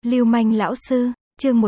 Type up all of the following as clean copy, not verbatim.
Lưu manh lão sư, chương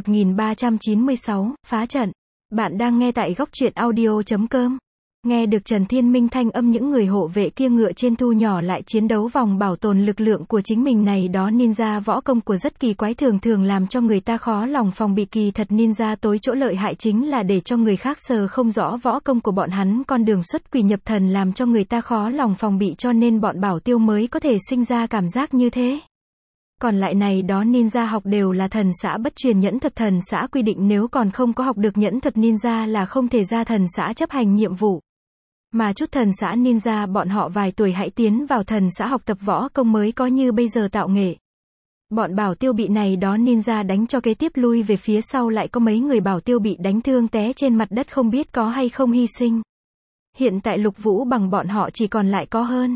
1396, phá trận. Bạn đang nghe tại góc truyện audio.com. Nghe được Trần Thiên Minh thanh âm những người hộ vệ kia ngựa trên thu nhỏ lại chiến đấu vòng bảo tồn lực lượng của chính mình này đó ninja võ công của rất kỳ quái thường thường làm cho người ta khó lòng phòng bị kỳ thật ninja tối chỗ lợi hại chính là để cho người khác sờ không rõ võ công của bọn hắn con đường xuất quỷ nhập thần làm cho người ta khó lòng phòng bị cho nên bọn bảo tiêu mới có thể sinh ra cảm giác như thế. Còn lại này đó ninja học đều là thần xã bất truyền nhẫn thuật thần xã quy định nếu còn không có học được nhẫn thuật ninja là không thể ra thần xã chấp hành nhiệm vụ. Mà chút thần xã ninja bọn họ vài tuổi hãy tiến vào thần xã học tập võ công mới có như bây giờ tạo nghệ. Bọn bảo tiêu bị này đó ninja đánh cho kế tiếp lui về phía sau lại có mấy người bảo tiêu bị đánh thương té trên mặt đất không biết có hay không hy sinh. Hiện tại Lục Vũ bằng bọn họ chỉ còn lại có hơn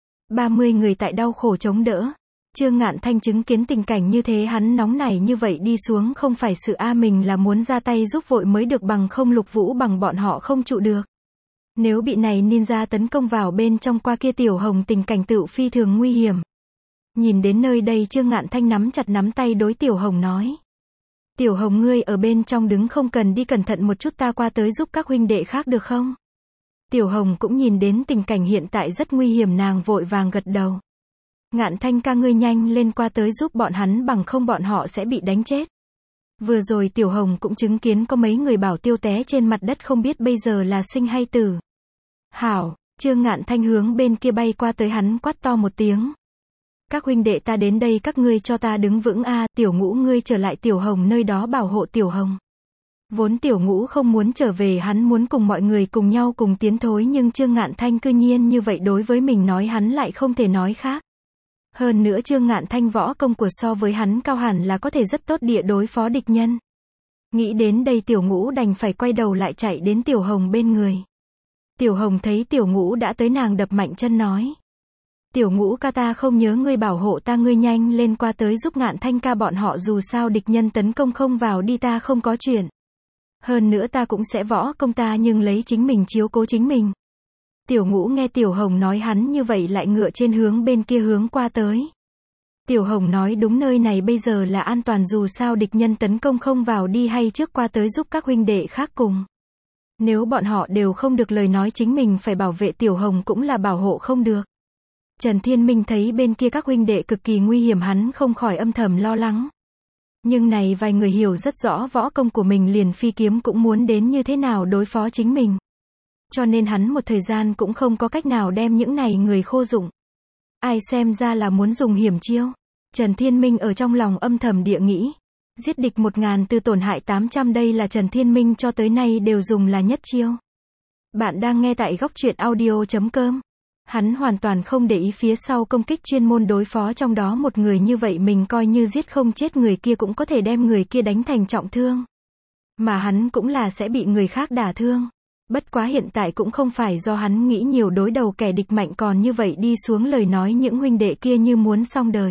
30 người tại đau khổ chống đỡ. Trương Ngạn Thanh chứng kiến tình cảnh như thế hắn nóng nảy như vậy đi xuống không phải sự mình là muốn ra tay giúp vội mới được bằng không Lục Vũ bằng bọn họ không trụ được. Nếu bị này ninja tấn công vào bên trong qua kia Tiểu Hồng tình cảnh tựu phi thường nguy hiểm. Nhìn đến nơi đây Trương Ngạn Thanh nắm chặt nắm tay đối Tiểu Hồng nói. Tiểu Hồng ngươi ở bên trong đứng không cần đi cẩn thận một chút ta qua tới giúp các huynh đệ khác được không? Tiểu Hồng cũng nhìn đến tình cảnh hiện tại rất nguy hiểm nàng vội vàng gật đầu. Ngạn Thanh ca ngươi nhanh lên qua tới giúp bọn hắn bằng không bọn họ sẽ bị đánh chết. Vừa rồi Tiểu Hồng cũng chứng kiến có mấy người bảo tiêu té trên mặt đất không biết bây giờ là sinh hay tử. Hảo, Trương Ngạn Thanh hướng bên kia bay qua tới hắn quát to một tiếng. Các huynh đệ ta đến đây các ngươi cho ta đứng vững Tiểu Ngũ ngươi trở lại Tiểu Hồng nơi đó bảo hộ Tiểu Hồng. Vốn Tiểu Ngũ không muốn trở về hắn muốn cùng mọi người cùng nhau cùng tiến thối nhưng Trương Ngạn Thanh cư nhiên như vậy đối với mình nói hắn lại không thể nói khác. Hơn nữa Trương Ngạn Thanh võ công của so với hắn cao hẳn là có thể rất tốt địa đối phó địch nhân. Nghĩ đến đây Tiểu Ngũ đành phải quay đầu lại chạy đến Tiểu Hồng bên người. Tiểu Hồng thấy Tiểu Ngũ đã tới nàng đập mạnh chân nói. Tiểu Ngũ ca ta không nhớ ngươi bảo hộ ta ngươi nhanh lên qua tới giúp Ngạn Thanh ca bọn họ dù sao địch nhân tấn công không vào đi ta không có chuyện. Hơn nữa ta cũng sẽ võ công ta nhưng lấy chính mình chiếu cố chính mình. Tiểu Ngũ nghe Tiểu Hồng nói hắn như vậy lại ngựa trên hướng bên kia hướng qua tới. Tiểu Hồng nói đúng nơi này bây giờ là an toàn dù sao địch nhân tấn công không vào đi hay trước qua tới giúp các huynh đệ khác cùng. Nếu bọn họ đều không được lời nói chính mình phải bảo vệ Tiểu Hồng cũng là bảo hộ không được. Trần Thiên Minh thấy bên kia các huynh đệ cực kỳ nguy hiểm hắn không khỏi âm thầm lo lắng. Nhưng này vài người hiểu rất rõ võ công của mình liền phi kiếm cũng muốn đến như thế nào đối phó chính mình. Cho nên hắn một thời gian cũng không có cách nào đem những này người khô dụng. Ai xem ra là muốn dùng hiểm chiêu. Trần Thiên Minh ở trong lòng âm thầm địa nghĩ. Giết địch 1000 từ tổn hại 800 đây là Trần Thiên Minh cho tới nay đều dùng là nhất chiêu. Bạn đang nghe tại góc truyện audio.com. Hắn hoàn toàn không để ý phía sau công kích chuyên môn đối phó trong đó một người như vậy mình coi như giết không chết người kia cũng có thể đem người kia đánh thành trọng thương. Mà hắn cũng là sẽ bị người khác đả thương. Bất quá hiện tại cũng không phải do hắn nghĩ nhiều đối đầu kẻ địch mạnh còn như vậy đi xuống lời nói những huynh đệ kia như muốn xong đời.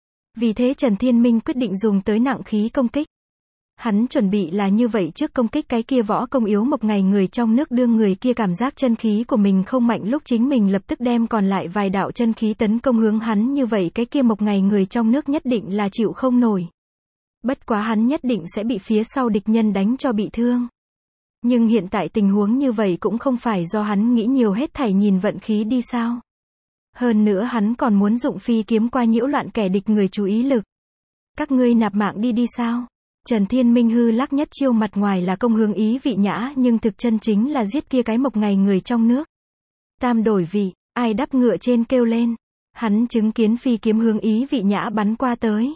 Vì thế Trần Thiên Minh quyết định dùng tới nặng khí công kích. Hắn chuẩn bị là như vậy trước công kích cái kia võ công yếu một ngày người trong nước đương người kia cảm giác chân khí của mình không mạnh lúc chính mình lập tức đem còn lại vài đạo chân khí tấn công hướng hắn như vậy cái kia một ngày người trong nước nhất định là chịu không nổi. Bất quá hắn nhất định sẽ bị phía sau địch nhân đánh cho bị thương. Nhưng hiện tại tình huống như vậy cũng không phải do hắn nghĩ nhiều hết thảy nhìn vận khí đi sao. Hơn nữa hắn còn muốn dụng phi kiếm qua nhiễu loạn kẻ địch người chú ý lực. Các ngươi nạp mạng đi sao? Trần Thiên Minh hư lắc nhất chiêu mặt ngoài là công hướng Ý Vị Nhã nhưng thực chân chính là giết kia cái một ngày người trong nước. Tam đổi vị, ai đắp ngựa trên kêu lên. Hắn chứng kiến phi kiếm hướng Ý Vị Nhã bắn qua tới.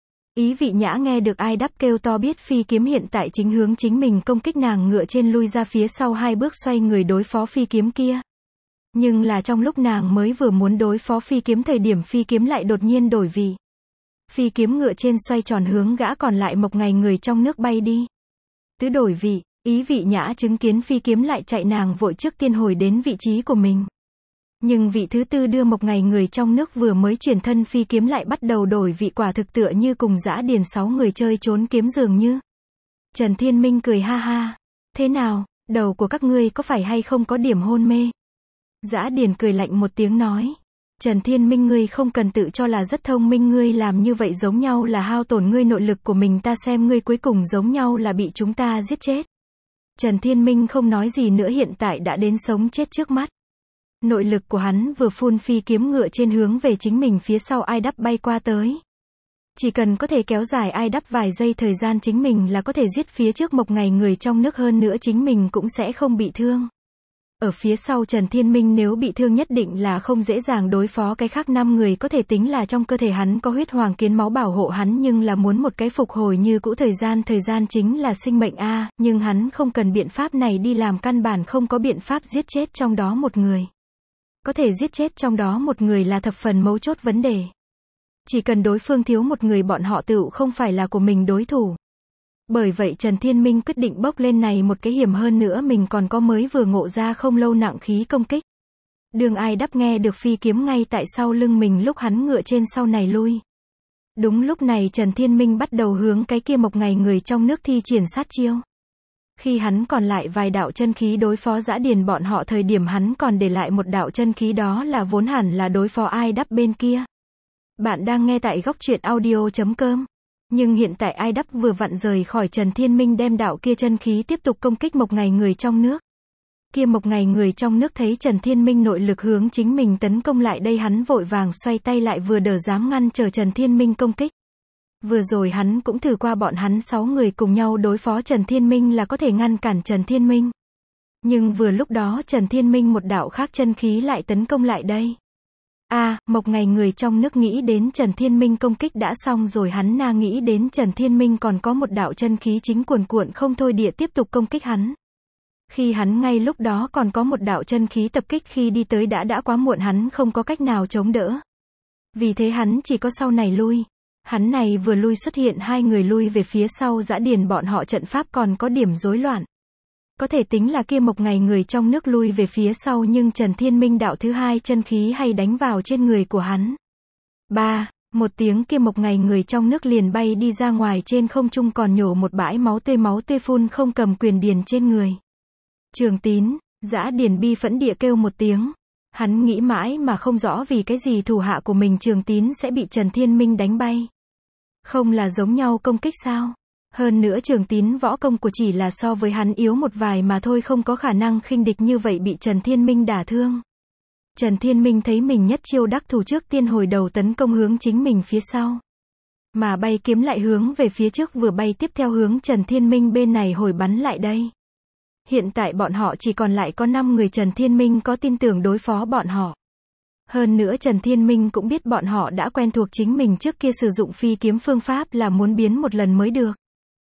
Ý Vị Nhã nghe được ai đắp kêu to biết phi kiếm hiện tại chính hướng chính mình công kích nàng ngựa trên lui ra phía sau 2 bước xoay người đối phó phi kiếm kia. Nhưng là trong lúc nàng mới vừa muốn đối phó phi kiếm thời điểm phi kiếm lại đột nhiên đổi vị. Phi kiếm ngựa trên xoay tròn hướng gã còn lại một ngày người trong nước bay đi. Tứ đổi vị, Ý Vị Nhã chứng kiến phi kiếm lại chạy nàng vội trước tiên hồi đến vị trí của mình. Nhưng vị thứ tư đưa một ngày người trong nước vừa mới chuyển thân phi kiếm lại bắt đầu đổi vị quả thực tựa như cùng dã điền 6 người chơi trốn kiếm dường như. Trần Thiên Minh cười ha ha. Thế nào, đầu của các ngươi có phải hay không có điểm hôn mê? Dã điền cười lạnh một tiếng nói. Trần Thiên Minh, ngươi không cần tự cho là rất thông minh, ngươi làm như vậy giống nhau là hao tổn ngươi nội lực của mình, ta xem ngươi cuối cùng giống nhau là bị chúng ta giết chết. Trần Thiên Minh không nói gì nữa, hiện tại đã đến sống chết trước mắt. Nội lực của hắn vừa phun, phi kiếm ngựa trên hướng về chính mình phía sau ai đắp bay qua tới. Chỉ cần có thể kéo dài ai đắp vài giây thời gian chính mình là có thể giết phía trước Mộc Ngày người trong nước, hơn nữa chính mình cũng sẽ không bị thương. Ở phía sau Trần Thiên Minh nếu bị thương nhất định là không dễ dàng đối phó, cái khác 5 người có thể tính là trong cơ thể hắn có huyết hoàng kiến máu bảo hộ hắn, nhưng là muốn một cái phục hồi như cũ thời gian chính là sinh mệnh a, nhưng hắn không cần biện pháp này đi làm, căn bản không có biện pháp giết chết trong đó một người. Có thể giết chết trong đó một người là thập phần mấu chốt vấn đề. Chỉ cần đối phương thiếu một người bọn họ tựu không phải là của mình đối thủ. Bởi vậy Trần Thiên Minh quyết định bốc lên này một cái hiểm, hơn nữa mình còn có mới vừa ngộ ra không lâu nặng khí công kích. Đường ai đắp nghe được phi kiếm ngay tại sau lưng mình lúc hắn ngựa trên sau này lui. Đúng lúc này Trần Thiên Minh bắt đầu hướng cái kia Mộc Ngày người trong nước thi triển sát chiêu. Khi hắn còn lại vài đạo chân khí đối phó Dã Điền bọn họ thời điểm, hắn còn để lại một đạo chân khí, đó là vốn hẳn là đối phó ai đắp bên kia. Bạn đang nghe tại góc truyện audio.com. Nhưng hiện tại ai đắp vừa vặn rời khỏi Trần Thiên Minh, đem đạo kia chân khí tiếp tục công kích Mộc Ngày người trong nước. Kia Mộc Ngày người trong nước thấy Trần Thiên Minh nội lực hướng chính mình tấn công lại đây, hắn vội vàng xoay tay lại, vừa đỡ dám ngăn trở Trần Thiên Minh công kích. Vừa rồi hắn cũng thử qua bọn hắn 6 người cùng nhau đối phó Trần Thiên Minh là có thể ngăn cản Trần Thiên Minh. Nhưng vừa lúc đó Trần Thiên Minh một đạo khác chân khí lại tấn công lại đây. Mộc Ngày người trong nước nghĩ đến Trần Thiên Minh công kích đã xong rồi, hắn nghĩ đến Trần Thiên Minh còn có một đạo chân khí chính cuồn cuộn không thôi địa tiếp tục công kích hắn. Khi hắn ngay lúc đó còn có một đạo chân khí tập kích khi đi tới đã quá muộn, hắn không có cách nào chống đỡ. Vì thế hắn chỉ có sau này lui. Hắn này vừa lui xuất hiện 2 người lui về phía sau Dã Điền bọn họ, trận pháp còn có điểm rối loạn. Có thể tính là kia Mộc Ngày người trong nước lui về phía sau, nhưng Trần Thiên Minh đạo thứ 2 chân khí hay đánh vào trên người của hắn. Một tiếng, kia Mộc Ngày người trong nước liền bay đi ra ngoài, trên không trung còn nhổ một bãi máu tươi phun không, cầm quyền điền trên người. Trường Tín, Dã Điền bi phẫn địa kêu một tiếng. Hắn nghĩ mãi mà không rõ vì cái gì thủ hạ của mình Trường Tín sẽ bị Trần Thiên Minh đánh bay. Không là giống nhau công kích sao? Hơn nữa Trường Tín võ công của chỉ là so với hắn yếu một vài mà thôi, không có khả năng khinh địch như vậy bị Trần Thiên Minh đả thương. Trần Thiên Minh thấy mình nhất chiêu đắc thủ, trước tiên hồi đầu tấn công hướng chính mình phía sau. Mà bay kiếm lại hướng về phía trước vừa bay, tiếp theo hướng Trần Thiên Minh bên này hồi bắn lại đây. Hiện tại bọn họ chỉ còn lại có 5 người, Trần Thiên Minh có tin tưởng đối phó bọn họ. Hơn nữa Trần Thiên Minh cũng biết bọn họ đã quen thuộc chính mình trước kia sử dụng phi kiếm phương pháp là muốn biến một lần mới được.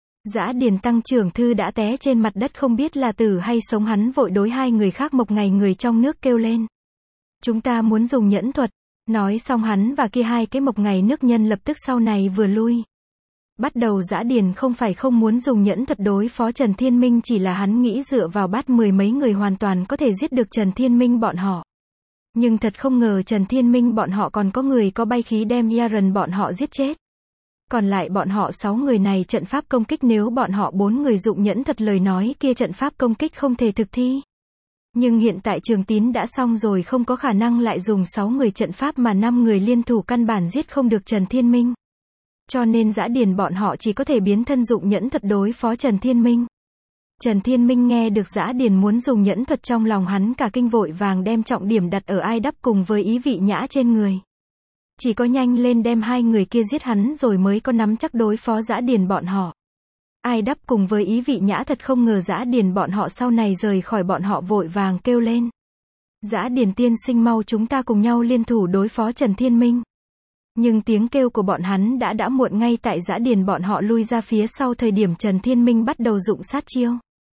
Dã Điền Tăng trưởng thư đã té trên mặt đất không biết là tử hay sống, hắn vội đối 2 người khác Mộc Ngày người trong nước kêu lên. Chúng ta muốn dùng nhẫn thuật. Nói xong hắn và kia 2 cái Mộc Ngày nước nhân lập tức sau này vừa lui. Bắt đầu Dã Điền không phải không muốn dùng nhẫn thuật đối phó Trần Thiên Minh, chỉ là hắn nghĩ dựa vào bắt 10 mấy người hoàn toàn có thể giết được Trần Thiên Minh bọn họ. Nhưng thật không ngờ Trần Thiên Minh bọn họ còn có người có bay khí đem Yaren bọn họ giết chết. Còn lại bọn họ 6 người này trận pháp công kích, nếu bọn họ 4 người dụng nhẫn thuật lời nói kia trận pháp công kích không thể thực thi. Nhưng hiện tại Trường Tín đã xong rồi, không có khả năng lại dùng 6 người trận pháp mà 5 người liên thủ căn bản giết không được Trần Thiên Minh. Cho nên Dã Điền bọn họ chỉ có thể biến thân dụng nhẫn thuật đối phó Trần Thiên Minh. Trần Thiên Minh nghe được Dã Điền muốn dùng nhẫn thuật, trong lòng hắn cả kinh, vội vàng đem trọng điểm đặt ở ai đắp cùng với Ý Vị Nhã trên người. Chỉ có nhanh lên đem 2 người kia giết hắn rồi mới có nắm chắc đối phó Dã Điền bọn họ. Ai đắp cùng với Ý Vị Nhã thật không ngờ Dã Điền bọn họ sau này rời khỏi, bọn họ vội vàng kêu lên. Dã Điền tiên sinh mau, chúng ta cùng nhau liên thủ đối phó Trần Thiên Minh. Nhưng tiếng kêu của bọn hắn đã muộn, ngay tại Dã Điền bọn họ lui ra phía sau thời điểm Trần Thiên Minh bắt đầu dụng sát chiêu.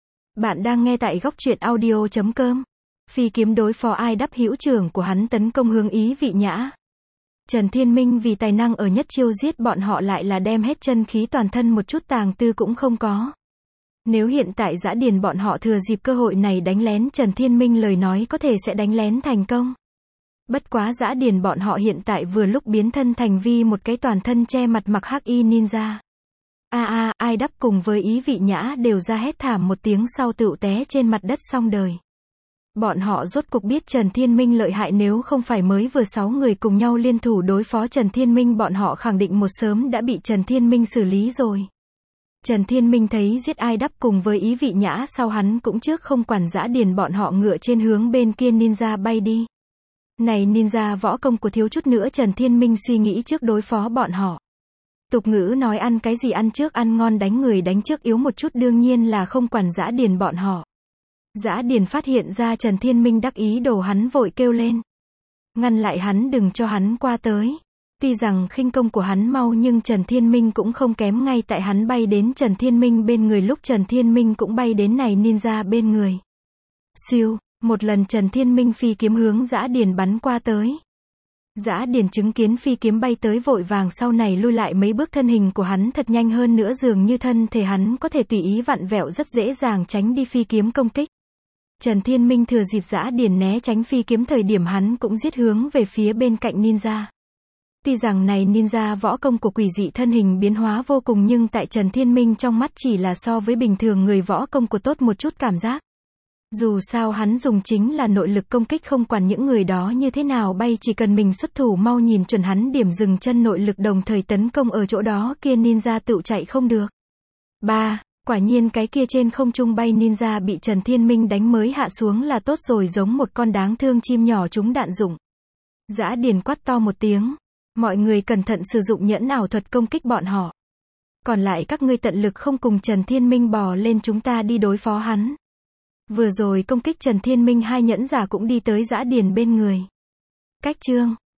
Bạn đang nghe tại góc truyện audio.com. Phi kiếm đối phó ai đắp, hữu trưởng của hắn tấn công hướng Ý Vị Nhã. Trần Thiên Minh vì tài năng ở nhất chiêu giết bọn họ lại là đem hết chân khí toàn thân, một chút tàng tư cũng không có. Nếu hiện tại Dã Điền bọn họ thừa dịp cơ hội này đánh lén Trần Thiên Minh lời nói có thể sẽ đánh lén thành công. Bất quá Dã Điền bọn họ hiện tại vừa lúc biến thân thành vi một cái toàn thân che mặt mặc hắc y ninja. Ai đắp cùng với Ý Vị Nhã đều ra hét thảm một tiếng sau tựu té trên mặt đất xong đời. Bọn họ rốt cuộc biết Trần Thiên Minh lợi hại, nếu không phải mới vừa 6 người cùng nhau liên thủ đối phó Trần Thiên Minh, bọn họ khẳng định một sớm đã bị Trần Thiên Minh xử lý rồi. Trần Thiên Minh thấy giết ai đắp cùng với Ý Vị Nhã, sau hắn cũng trước không quản Dã Điền bọn họ ngựa trên hướng bên kia ninja bay đi. Này ninja võ công của thiếu chút nữa Trần Thiên Minh suy nghĩ trước đối phó bọn họ. Tục ngữ nói ăn cái gì ăn trước ăn ngon, đánh người đánh trước yếu một chút, đương nhiên là không quản Dã Điền bọn họ. Dã Điền phát hiện ra Trần Thiên Minh đắc ý đồ, hắn vội kêu lên. Ngăn lại hắn, đừng cho hắn qua tới. Tuy rằng khinh công của hắn mau nhưng Trần Thiên Minh cũng không kém, ngay tại hắn bay đến Trần Thiên Minh bên người lúc Trần Thiên Minh cũng bay đến này ninja bên người. Siêu, một lần Trần Thiên Minh phi kiếm hướng Dã Điền bắn qua tới. Dã Điền chứng kiến phi kiếm bay tới vội vàng sau này lui lại mấy bước, thân hình của hắn thật nhanh, hơn nữa dường như thân thể hắn có thể tùy ý vặn vẹo, rất dễ dàng tránh đi phi kiếm công kích. Trần Thiên Minh thừa dịp Dã Điền né tránh phi kiếm thời điểm, hắn cũng giết hướng về phía bên cạnh ninja. Tuy rằng này ninja võ công của quỷ dị, thân hình biến hóa vô cùng, nhưng tại Trần Thiên Minh trong mắt chỉ là so với bình thường người võ công của tốt một chút cảm giác. Dù sao hắn dùng chính là nội lực công kích, không quản những người đó như thế nào bay, chỉ cần mình xuất thủ mau nhìn chuẩn hắn điểm dừng chân, nội lực đồng thời tấn công ở chỗ đó kia ninja tựu chạy không được. 3. Quả nhiên cái kia trên không trung bay ninja bị Trần Thiên Minh đánh mới hạ xuống là tốt rồi, giống một con đáng thương chim nhỏ trúng đạn dụng. Dã Điền quát to một tiếng. Mọi người cẩn thận sử dụng nhẫn ảo thuật công kích bọn họ. Còn lại các ngươi tận lực không cùng Trần Thiên Minh bò lên, chúng ta đi đối phó hắn. Vừa rồi công kích Trần Thiên Minh, hai nhẫn giả cũng đi tới Dã Điền bên người. Cách chương